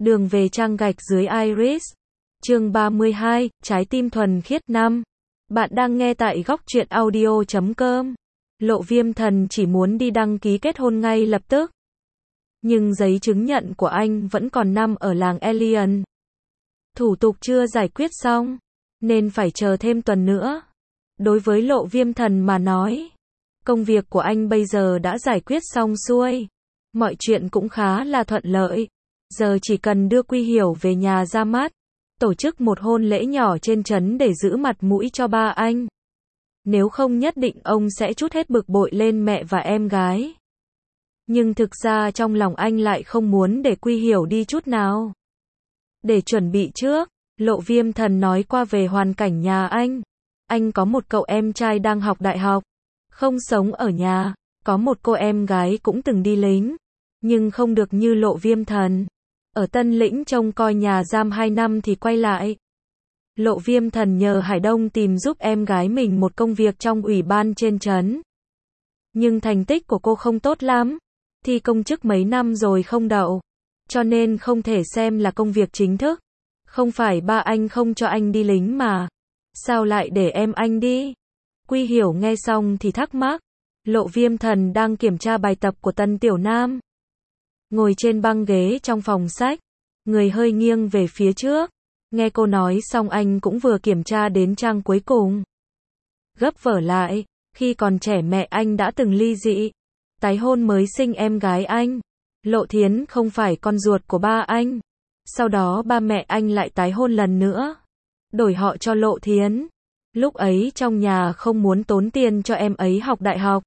Đường về trang gạch dưới Iris. Chương 32, Trái tim thuần khiết 5. Bạn đang nghe tại góc truyện audio.com. Lộ Viêm Thần chỉ muốn đi đăng ký kết hôn ngay lập tức. Nhưng giấy chứng nhận của anh vẫn còn nằm ở làng Alien. Thủ tục chưa giải quyết xong, nên phải chờ thêm tuần nữa. Đối với Lộ Viêm Thần mà nói, công việc của anh bây giờ đã giải quyết xong xuôi. Mọi chuyện cũng khá là thuận lợi. Giờ chỉ cần đưa Quy Hiểu về nhà ra mắt, tổ chức một hôn lễ nhỏ trên trấn để giữ mặt mũi cho ba anh. Nếu không nhất định ông sẽ trút hết bực bội lên mẹ và em gái. Nhưng thực ra trong lòng anh lại không muốn để Quy Hiểu đi chút nào. Để chuẩn bị trước, Lộ Viêm Thần nói qua về hoàn cảnh nhà anh. Anh có một cậu em trai đang học đại học, không sống ở nhà, có một cô em gái cũng từng đi lính, nhưng không được như Lộ Viêm Thần. Ở Tân Lĩnh trông coi nhà giam 2 năm thì quay lại. Lộ Viêm Thần nhờ Hải Đông tìm giúp em gái mình một công việc trong ủy ban trên trấn. Nhưng thành tích của cô không tốt lắm, thi công chức mấy năm rồi không đậu, cho nên không thể xem là công việc chính thức. Không phải ba anh không cho anh đi lính mà, sao lại để em anh đi? Quy Hiểu nghe xong thì thắc mắc. Lộ Viêm Thần đang kiểm tra bài tập của Tân Tiểu Nam. Ngồi trên băng ghế trong phòng sách, người hơi nghiêng về phía trước. Nghe cô nói xong anh cũng vừa kiểm tra đến trang cuối cùng. Gấp vở lại, khi còn trẻ mẹ anh đã từng ly dị, tái hôn mới sinh em gái anh. Lộ Thiến không phải con ruột của ba anh. Sau đó ba mẹ anh lại tái hôn lần nữa, đổi họ cho Lộ Thiến. Lúc ấy trong nhà không muốn tốn tiền cho em ấy học đại học,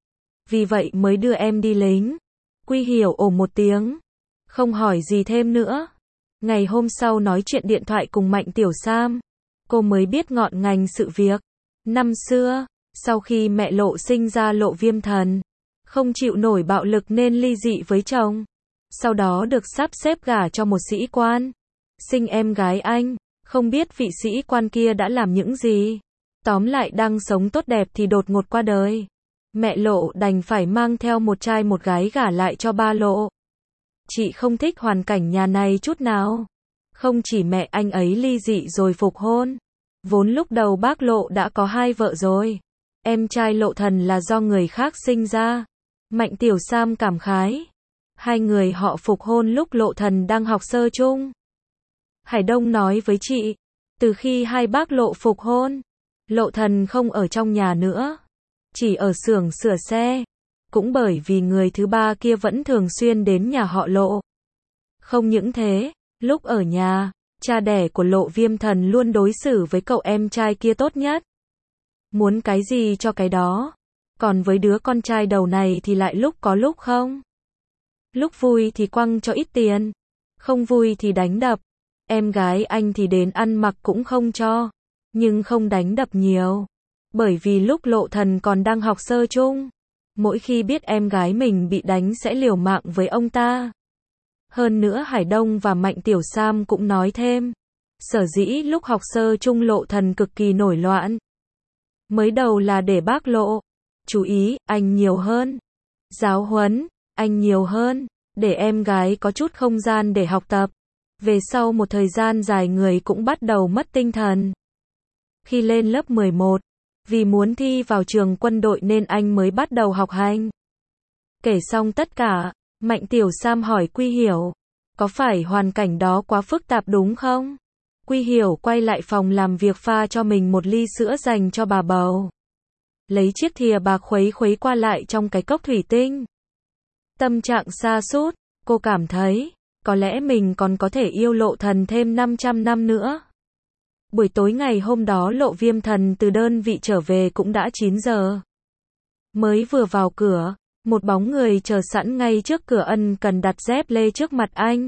vì vậy mới đưa em đi lính. Quy Hiểu ồ một tiếng, không hỏi gì thêm nữa. Ngày hôm sau nói chuyện điện thoại cùng Mạnh Tiểu Sam, cô mới biết ngọn ngành sự việc. Năm xưa, sau khi mẹ Lộ sinh ra Lộ Viêm Thần, không chịu nổi bạo lực nên ly dị với chồng. Sau đó được sắp xếp gả cho một sĩ quan, sinh em gái anh. Không biết vị sĩ quan kia đã làm những gì. Tóm lại đang sống tốt đẹp thì đột ngột qua đời. Mẹ Lộ đành phải mang theo một trai một gái gả lại cho ba Lộ. Chị không thích hoàn cảnh nhà này chút nào. Không chỉ mẹ anh ấy ly dị rồi phục hôn, vốn lúc đầu bác Lộ đã có 2 vợ rồi. Em trai Lộ Thần là do người khác sinh ra. Mạnh Tiểu Sam cảm khái. 2 người họ phục hôn lúc Lộ Thần đang học sơ chung. Hải Đông nói với chị, từ khi 2 bác Lộ phục hôn, Lộ Thần không ở trong nhà nữa, chỉ ở xưởng sửa xe. Cũng bởi vì người thứ ba kia vẫn thường xuyên đến nhà họ Lộ. Không những thế, lúc ở nhà, cha đẻ của Lộ Viêm Thần luôn đối xử với cậu em trai kia tốt nhất. Muốn cái gì cho cái đó. Còn với đứa con trai đầu này thì lại lúc có lúc không. Lúc vui thì quăng cho ít tiền, không vui thì đánh đập. Em gái anh thì đến ăn mặc cũng không cho, nhưng không đánh đập nhiều. Bởi vì lúc Lộ Thần còn đang học sơ chung, mỗi khi biết em gái mình bị đánh sẽ liều mạng với ông ta. Hơn nữa Hải Đông và Mạnh Tiểu Sam cũng nói thêm, sở dĩ lúc học sơ chung Lộ Thần cực kỳ nổi loạn. Mới đầu là để bác Lộ chú ý anh nhiều hơn, giáo huấn anh nhiều hơn, để em gái có chút không gian để học tập. Về sau một thời gian dài người cũng bắt đầu mất tinh thần. Khi lên lớp 11, vì muốn thi vào trường quân đội nên anh mới bắt đầu học hành. Kể xong tất cả, Mạnh Tiểu Sam hỏi Quy Hiểu, có phải hoàn cảnh đó quá phức tạp đúng không? Quy Hiểu quay lại phòng làm việc pha cho mình một ly sữa dành cho bà bầu. Lấy chiếc thìa bạc khuấy khuấy qua lại trong cái cốc thủy tinh. Tâm trạng sa sút, cô cảm thấy, có lẽ mình còn có thể yêu Lộ Thần thêm 500 năm nữa. Buổi tối ngày hôm đó Lộ Viêm Thần từ đơn vị trở về cũng đã 9 giờ. Mới vừa vào cửa, một bóng người chờ sẵn ngay trước cửa ân cần đặt dép lê trước mặt anh.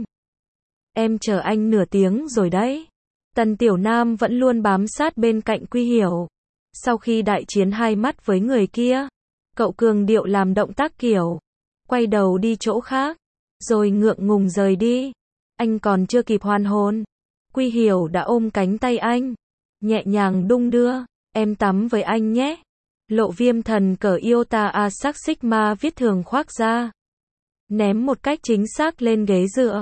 Em chờ anh nửa tiếng rồi đấy. Tần Tiểu Nam vẫn luôn bám sát bên cạnh Quy Hiểu. Sau khi đại chiến 2 mắt với người kia, cậu cường điệu làm động tác kiểu quay đầu đi chỗ khác, rồi ngượng ngùng rời đi. Anh còn chưa kịp hoàn hồn, Quy Hiểu đã ôm cánh tay anh, nhẹ nhàng đung đưa, em tắm với anh nhé. Lộ Viêm Thần cởi Iota Asac Sigma viết thường khoác ra, ném một cách chính xác lên ghế dựa.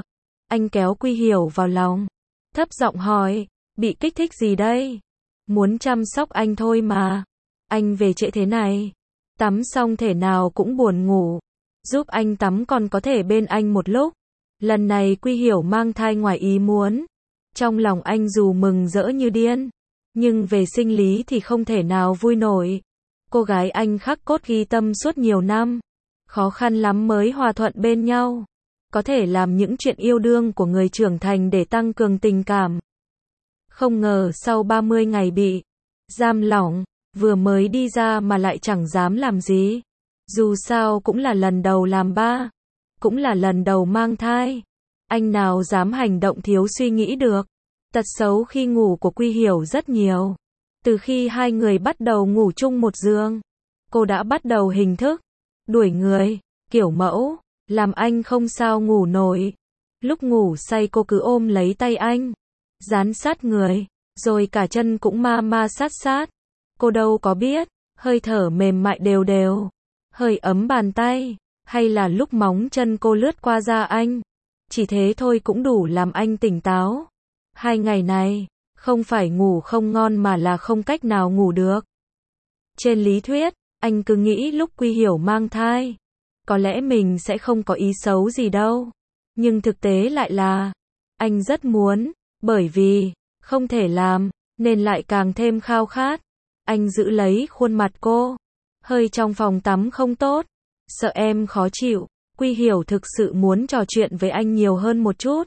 Anh kéo Quy Hiểu vào lòng, thấp giọng hỏi, bị kích thích gì đây? Muốn chăm sóc anh thôi mà. Anh về trễ thế này, tắm xong thể nào cũng buồn ngủ. Giúp anh tắm còn có thể bên anh một lúc. Lần này Quy Hiểu mang thai ngoài ý muốn. Trong lòng anh dù mừng rỡ như điên, nhưng về sinh lý thì không thể nào vui nổi. Cô gái anh khắc cốt ghi tâm suốt nhiều năm, khó khăn lắm mới hòa thuận bên nhau. Có thể làm những chuyện yêu đương của người trưởng thành để tăng cường tình cảm. Không ngờ sau 30 ngày bị giam lỏng, vừa mới đi ra mà lại chẳng dám làm gì. Dù sao cũng là lần đầu làm ba, cũng là lần đầu mang thai. Anh nào dám hành động thiếu suy nghĩ được. Tật xấu khi ngủ của Quy Hiểu rất nhiều. Từ khi hai người bắt đầu ngủ chung một giường, cô đã bắt đầu hình thức đuổi người, kiểu mẫu, làm anh không sao ngủ nổi. Lúc ngủ say cô cứ ôm lấy tay anh, dán sát người, rồi cả chân cũng ma ma sát sát. Cô đâu có biết, hơi thở mềm mại đều đều, hơi ấm bàn tay, hay là lúc móng chân cô lướt qua da anh. Chỉ thế thôi cũng đủ làm anh tỉnh táo. 2 ngày này, không phải ngủ không ngon mà là không cách nào ngủ được. Trên lý thuyết, anh cứ nghĩ lúc Quy Hiểu mang thai, có lẽ mình sẽ không có ý xấu gì đâu. Nhưng thực tế lại là, anh rất muốn, bởi vì không thể làm, nên lại càng thêm khao khát. Anh giữ lấy khuôn mặt cô, hơi trong phòng tắm không tốt, sợ em khó chịu. Quy Hiểu thực sự muốn trò chuyện với anh nhiều hơn một chút.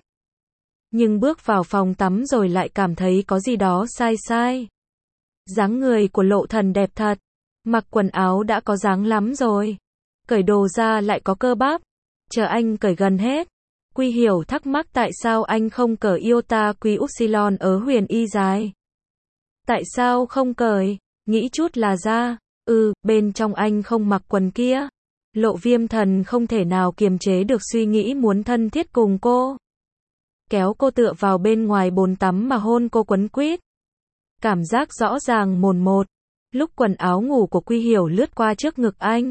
Nhưng bước vào phòng tắm rồi lại cảm thấy có gì đó sai sai. Dáng người của Lộ Thần đẹp thật, mặc quần áo đã có dáng lắm rồi, cởi đồ ra lại có cơ bắp. Chờ anh cởi gần hết, Quy Hiểu thắc mắc tại sao anh không cởi iota quy upsilon ở Huyền Y dài. Tại sao không cởi? Nghĩ chút là ra. Bên trong anh không mặc quần kia. Lộ Viêm Thần không thể nào kiềm chế được suy nghĩ muốn thân thiết cùng cô. Kéo cô tựa vào bên ngoài bồn tắm mà hôn cô quấn quýt. Cảm giác rõ ràng mồn một, lúc quần áo ngủ của Quy Hiểu lướt qua trước ngực anh.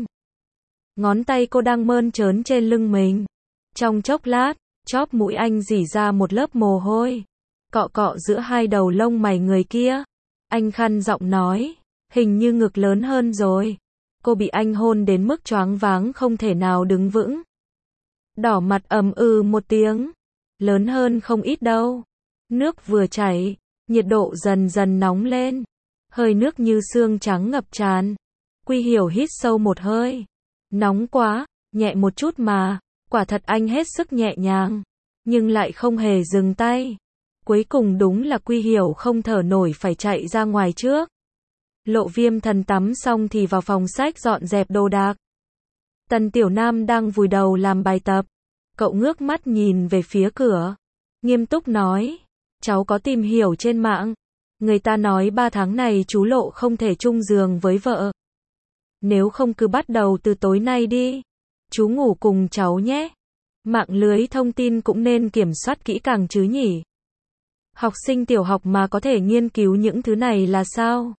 Ngón tay cô đang mơn trớn trên lưng mình. Trong chốc lát, chóp mũi anh rỉ ra một lớp mồ hôi. Cọ cọ giữa hai đầu lông mày người kia. Anh khăn giọng nói, hình như ngực lớn hơn rồi. Cô bị anh hôn đến mức choáng váng không thể nào đứng vững. Đỏ mặt một tiếng. Lớn hơn không ít đâu. Nước vừa chảy, nhiệt độ dần dần nóng lên. Hơi nước như xương trắng ngập tràn. Quy Hiểu hít sâu một hơi. Nóng quá, nhẹ một chút mà. Quả thật anh hết sức nhẹ nhàng, nhưng lại không hề dừng tay. Cuối cùng đúng là Quy Hiểu không thở nổi phải chạy ra ngoài trước. Lộ Viêm Thần tắm xong thì vào phòng sách dọn dẹp đồ đạc. Tần Tiểu Nam đang vùi đầu làm bài tập. Cậu ngước mắt nhìn về phía cửa, nghiêm túc nói, cháu có tìm hiểu trên mạng. Người ta nói 3 tháng này chú Lộ không thể chung giường với vợ. Nếu không cứ bắt đầu từ tối nay đi. Chú ngủ cùng cháu nhé. Mạng lưới thông tin cũng nên kiểm soát kỹ càng chứ nhỉ. Học sinh tiểu học mà có thể nghiên cứu những thứ này là sao?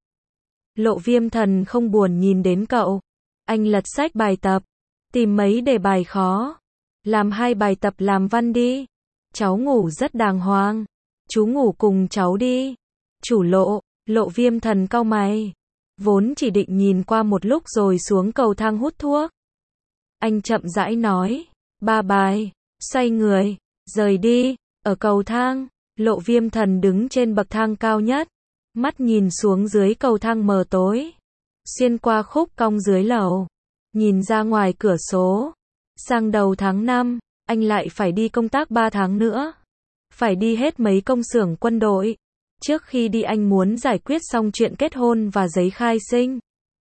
Lộ Viêm Thần không buồn nhìn đến cậu. Anh lật sách bài tập, tìm mấy đề bài khó. Làm 2 bài tập làm văn đi. Cháu ngủ rất đàng hoàng. Chú ngủ cùng cháu đi. Chủ Lộ, Lộ Viêm Thần cau mày. Vốn chỉ định nhìn qua một lúc rồi xuống cầu thang hút thuốc. Anh chậm rãi nói, 3 bài, xoay người, rời đi. Ở cầu thang, Lộ Viêm Thần đứng trên bậc thang cao nhất. Mắt nhìn xuống dưới cầu thang mờ tối. Xuyên qua khúc cong dưới lầu. Nhìn ra ngoài cửa sổ. Sang đầu tháng 5, anh lại phải đi công tác 3 tháng nữa. Phải đi hết mấy công xưởng quân đội. Trước khi đi anh muốn giải quyết xong chuyện kết hôn và giấy khai sinh.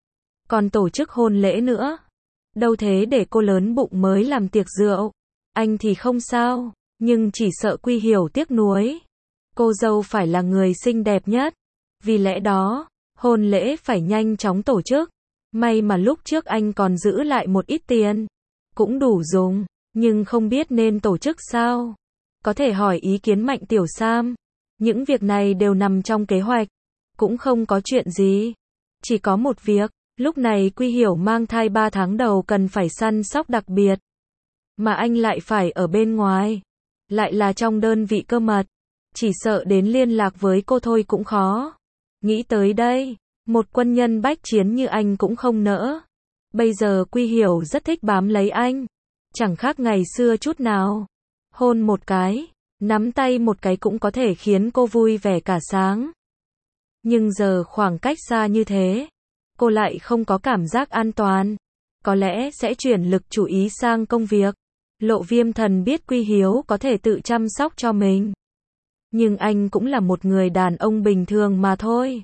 Còn tổ chức hôn lễ nữa. Đâu thế để cô lớn bụng mới làm tiệc rượu. Anh thì không sao, nhưng chỉ sợ Quy Hiểu tiếc nuối. Cô dâu phải là người xinh đẹp nhất. Vì lẽ đó, hôn lễ phải nhanh chóng tổ chức. May mà lúc trước anh còn giữ lại một ít tiền. Cũng đủ dùng, nhưng không biết nên tổ chức sao. Có thể hỏi ý kiến Mạnh Tiểu Sam. Những việc này đều nằm trong kế hoạch. Cũng không có chuyện gì. Chỉ có một việc, lúc này Quy Hiểu mang thai 3 tháng đầu cần phải săn sóc đặc biệt. Mà anh lại phải ở bên ngoài. lại là trong đơn vị cơ mật. Chỉ sợ đến liên lạc với cô thôi cũng khó. Nghĩ tới đây, một quân nhân bách chiến như anh cũng không nỡ. Bây giờ Quy Hiểu rất thích bám lấy anh. Chẳng khác ngày xưa chút nào. Hôn một cái, nắm tay một cái cũng có thể khiến cô vui vẻ cả sáng. Nhưng giờ khoảng cách xa như thế, cô lại không có cảm giác an toàn. Có lẽ sẽ chuyển lực chú ý sang công việc. Lộ Viêm Thần biết Quy Hiếu có thể tự chăm sóc cho mình. Nhưng anh cũng là một người đàn ông bình thường mà thôi.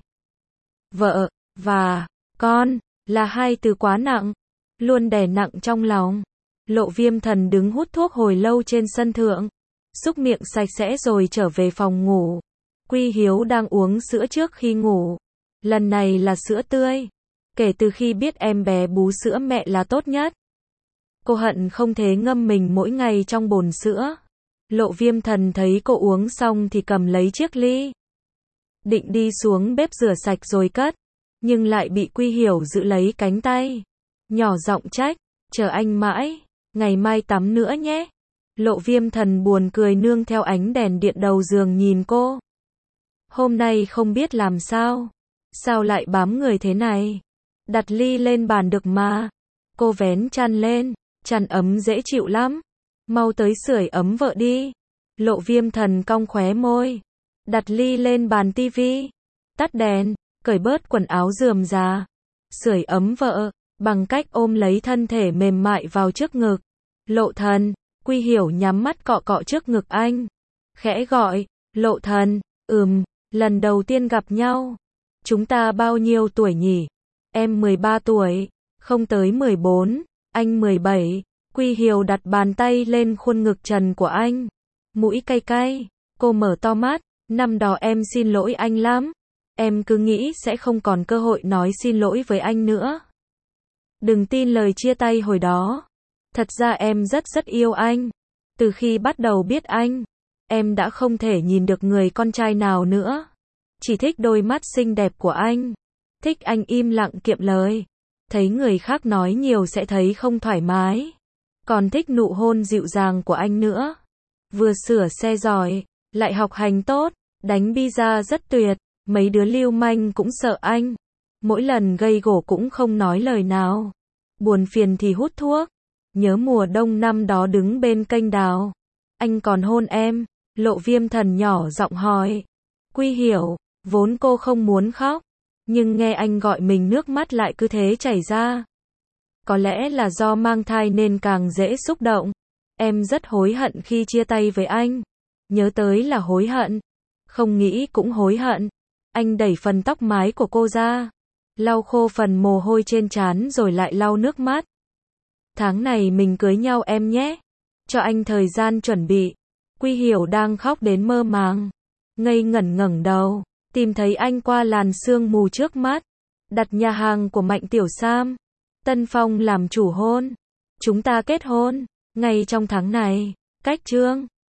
Vợ và con là hai từ quá nặng, luôn đè nặng trong lòng. Lộ Viêm Thần đứng hút thuốc hồi lâu trên sân thượng, xúc miệng sạch sẽ rồi trở về phòng ngủ. Quy Hiếu đang uống sữa trước khi ngủ. Lần này là sữa tươi. Kể từ khi biết em bé bú sữa mẹ là tốt nhất, cô hận không thể ngâm mình mỗi ngày trong bồn sữa. Lộ Viêm Thần thấy cô uống xong thì cầm lấy chiếc ly, định đi xuống bếp rửa sạch rồi cất, nhưng lại bị Quy Hiểu giữ lấy cánh tay, nhỏ giọng trách, chờ anh mãi, ngày mai tắm nữa nhé. Lộ Viêm Thần buồn cười nương theo ánh đèn điện đầu giường nhìn cô. Hôm nay không biết làm sao lại bám người thế này. Đặt ly lên bàn được mà. Cô vén chăn lên, chăn ấm dễ chịu lắm. Mau tới sưởi ấm vợ đi. Lộ Viêm Thần cong khóe môi, đặt ly lên bàn tivi, tắt đèn, cởi bớt quần áo rườm rà, sưởi ấm vợ, bằng cách ôm lấy thân thể mềm mại vào trước ngực. Lộ Thần. Quy Hiểu nhắm mắt cọ cọ trước ngực anh, khẽ gọi, Lộ Thần. Lần đầu tiên gặp nhau. Chúng ta bao nhiêu tuổi nhỉ? Em 13 tuổi, không tới 14, anh 17. Quy Hiểu đặt bàn tay lên khuôn ngực trần của anh, mũi cay cay. Cô mở to mắt, năm đó em xin lỗi anh lắm. Em cứ nghĩ sẽ không còn cơ hội nói xin lỗi với anh nữa. Đừng tin lời chia tay hồi đó. Thật ra em rất yêu anh. Từ khi bắt đầu biết anh, em đã không thể nhìn được người con trai nào nữa. Chỉ thích đôi mắt xinh đẹp của anh. Thích anh im lặng kiệm lời. Thấy người khác nói nhiều sẽ thấy không thoải mái. Còn thích nụ hôn dịu dàng của anh nữa. Vừa sửa xe giỏi, lại học hành tốt, đánh pizza rất tuyệt. Mấy đứa lưu manh cũng sợ anh. Mỗi lần gây gổ cũng không nói lời nào. Buồn phiền thì hút thuốc. Nhớ mùa đông năm đó đứng bên kênh đào, anh còn hôn em. Lộ Viêm Thần nhỏ giọng hỏi. Quy Hiểu, vốn cô không muốn khóc, nhưng nghe anh gọi mình nước mắt lại cứ thế chảy ra. Có lẽ là do mang thai nên càng dễ xúc động. Em rất hối hận khi chia tay với anh. Nhớ tới là hối hận, không nghĩ cũng hối hận. Anh đẩy phần tóc mái của cô ra, lau khô phần mồ hôi trên trán rồi lại lau nước mắt. Tháng này mình cưới nhau em nhé. Cho anh thời gian chuẩn bị. Quy Hiểu đang khóc đến mơ màng, ngây ngẩn ngẩng đầu, tìm thấy anh qua làn sương mù trước mắt. Đặt nhà hàng của Mạnh Tiểu Sam, Tân Phong làm chủ hôn. Chúng ta kết hôn ngay trong tháng này. Cách chương